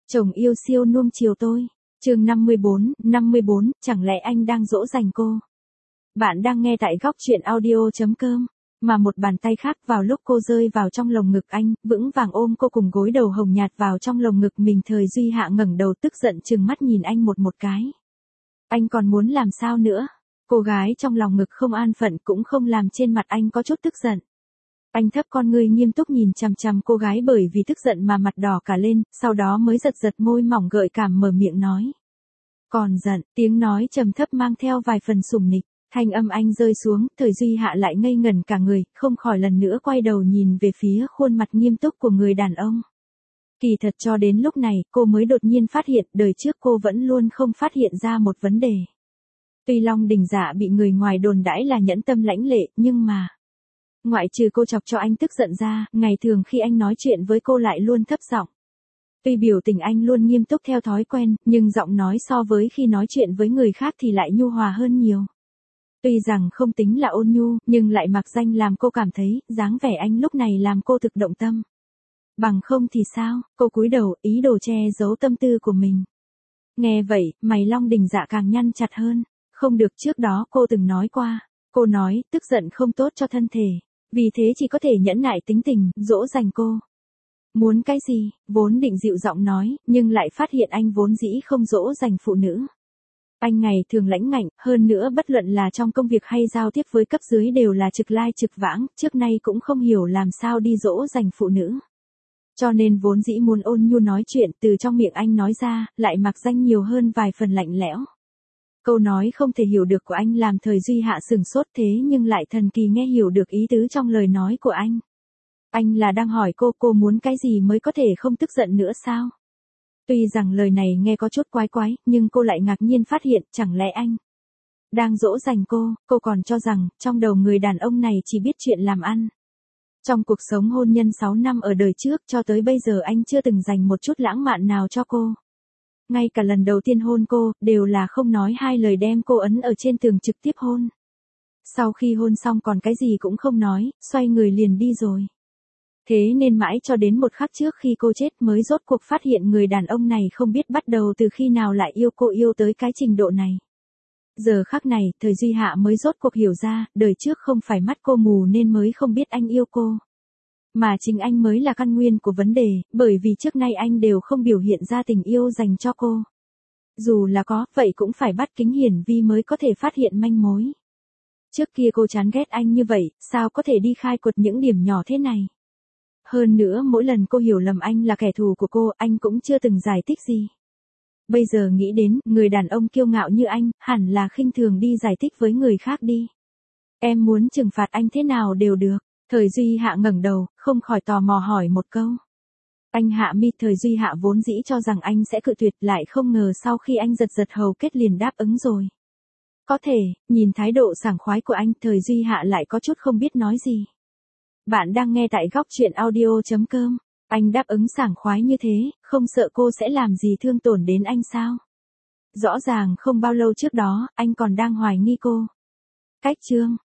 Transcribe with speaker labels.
Speaker 1: Chồng yêu siêu nuông chiều tôi. Chương 54, chẳng lẽ anh đang dỗ dành cô? Bạn đang nghe tại góc truyện audio.com. Mà một bàn tay khác vào lúc cô rơi vào trong lồng ngực anh, vững vàng ôm cô cùng gối đầu hồng nhạt vào trong lồng ngực mình. Thời Duy Hạ ngẩng đầu tức giận trừng mắt nhìn anh một cái. Anh còn muốn làm sao nữa? Cô gái trong lòng ngực không an phận cũng không làm trên mặt anh có chút tức giận. Anh thấp con ngươi nghiêm túc nhìn chằm chằm cô gái bởi vì tức giận mà mặt đỏ cả lên, sau đó mới giật môi mỏng gợi cảm mở miệng nói. Còn giận, tiếng nói trầm thấp mang theo vài phần sủng nịch, thanh âm anh rơi xuống, Thời Duy Hạ lại ngây ngẩn cả người, không khỏi lần nữa quay đầu nhìn về phía khuôn mặt nghiêm túc của người đàn ông. Kỳ thật cho đến lúc này, cô mới đột nhiên phát hiện đời trước cô vẫn luôn không phát hiện ra một vấn đề. Tuy Long Đình Dạ bị người ngoài đồn đãi là nhẫn tâm lãnh lệ, nhưng mà ngoại trừ cô chọc cho anh tức giận ra, ngày thường khi anh nói chuyện với cô lại luôn thấp giọng. Tuy biểu tình anh luôn nghiêm túc theo thói quen, nhưng giọng nói so với khi nói chuyện với người khác thì lại nhu hòa hơn nhiều. Tuy rằng không tính là ôn nhu, nhưng lại mặc danh làm cô cảm thấy, dáng vẻ anh lúc này làm cô thực động tâm. Bằng không thì sao, cô cúi đầu, ý đồ che giấu tâm tư của mình. Nghe vậy, mày Long Đình Dạ càng nhăn chặt hơn. Không được, trước đó cô từng nói qua. Cô nói, tức giận không tốt cho thân thể. Vì thế chỉ có thể nhẫn nại tính tình, dỗ dành cô. Muốn cái gì, vốn định dịu giọng nói, nhưng lại phát hiện anh vốn dĩ không dỗ dành phụ nữ. Anh ngày thường lãnh ngạnh, hơn nữa bất luận là trong công việc hay giao tiếp với cấp dưới đều là trực lai trực vãng, trước nay cũng không hiểu làm sao đi dỗ dành phụ nữ. Cho nên vốn dĩ muốn ôn nhu nói chuyện, từ trong miệng anh nói ra, lại mặc danh nhiều hơn vài phần lạnh lẽo. Câu nói không thể hiểu được của anh làm Thời Duy Hạ sửng sốt, thế nhưng lại thần kỳ nghe hiểu được ý tứ trong lời nói của anh. Anh là đang hỏi cô muốn cái gì mới có thể không tức giận nữa sao? Tuy rằng lời này nghe có chút quái quái, nhưng cô lại ngạc nhiên phát hiện, chẳng lẽ anh đang dỗ dành cô còn cho rằng, trong đầu người đàn ông này chỉ biết chuyện làm ăn. Trong cuộc sống hôn nhân 6 năm ở đời trước cho tới bây giờ anh chưa từng dành một chút lãng mạn nào cho cô. Ngay cả lần đầu tiên hôn cô, đều là không nói hai lời đem cô ấn ở trên tường trực tiếp hôn. Sau khi hôn xong còn cái gì cũng không nói, xoay người liền đi rồi. Thế nên mãi cho đến một khắc trước khi cô chết mới rốt cuộc phát hiện người đàn ông này không biết bắt đầu từ khi nào lại yêu cô yêu tới cái trình độ này. Giờ khắc này, Thời Duy Hạ mới rốt cuộc hiểu ra, đời trước không phải mắt cô mù nên mới không biết anh yêu cô. Mà chính anh mới là căn nguyên của vấn đề, bởi vì trước nay anh đều không biểu hiện ra tình yêu dành cho cô. Dù là có, vậy cũng phải bắt kính hiển vi mới có thể phát hiện manh mối. Trước kia cô chán ghét anh như vậy, sao có thể đi khai quật những điểm nhỏ thế này. Hơn nữa mỗi lần cô hiểu lầm anh là kẻ thù của cô, anh cũng chưa từng giải thích gì. Bây giờ nghĩ đến, người đàn ông kiêu ngạo như anh, hẳn là khinh thường đi giải thích với người khác đi. Em muốn trừng phạt anh thế nào đều được. Thời Duy Hạ ngẩng đầu, không khỏi tò mò hỏi một câu. Anh hạ mi, Thời Duy Hạ vốn dĩ cho rằng anh sẽ cự tuyệt, lại không ngờ sau khi anh giật hầu kết liền đáp ứng rồi. Có thể, nhìn thái độ sảng khoái của anh, Thời Duy Hạ lại có chút không biết nói gì. Bạn đang nghe tại góc truyện audio.com. Anh đáp ứng sảng khoái như thế, không sợ cô sẽ làm gì thương tổn đến anh sao? Rõ ràng không bao lâu trước đó, anh còn đang hoài nghi cô. Cách chương